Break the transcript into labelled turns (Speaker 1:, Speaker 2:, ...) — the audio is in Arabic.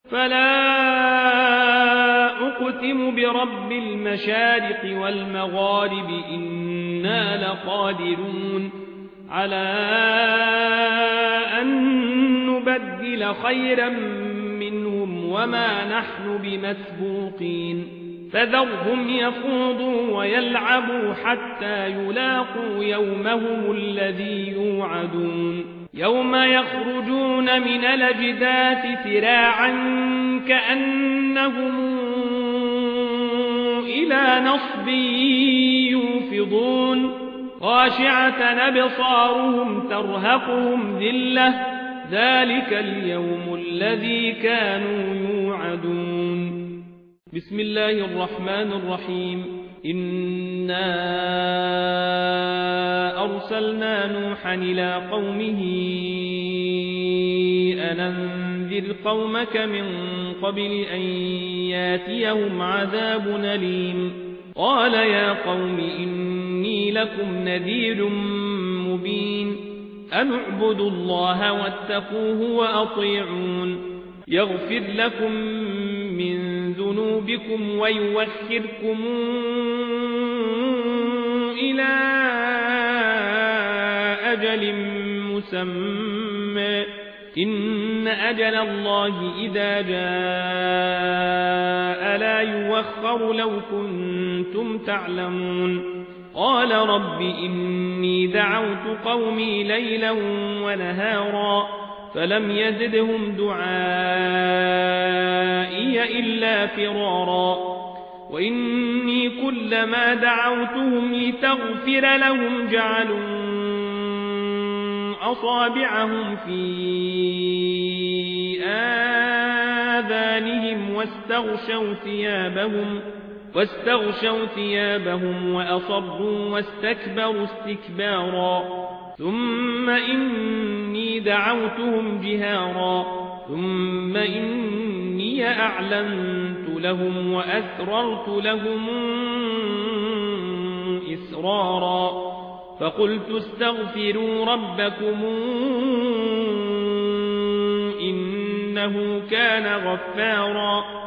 Speaker 1: فلا أقسم برب المشارق والمغارب إنا لقادرون على أن نبدل خيرا منهم وما نحن بمسبوقين فذرهم يخوضوا ويلعبوا حتى يلاقوا يومهم الذي يوعدون يوم يخرجون من الأجداث سراعا كأنهم إلى نصب يوفضون خاشعة أبصارهم ترهقهم ذلة ذلك اليوم الذي كانوا يوعدون بسم الله الرحمن الرحيم إنا أرسلنا نوحا إلى قومه أن أنذر قومك من قبل أن ياتيهم عذاب أليم قال يا قوم إني لكم نذير مبين أن اعبدوا الله واتقوه وأطيعون يغفر لكم من ذنوبكم ويوخركم إلى أجل مسمى إن أجل الله إذا جاء لا يوخر لو كنتم تعلمون قال رب إني دعوت قومي ليلا ونهارا فلم يزدهم دعائي إلا فرارا وإني كلما دعوتهم لتغفر لهم جعلوا أصابعهم في آذانهم واستغشوا ثيابهم وأصروا واستكبروا استكبارا ثم إني دعوتهم جهارا ثم إني أعلنت لهم وأسررت لهم إسرارا فقلت استغفروا ربكم إنه كان غفارا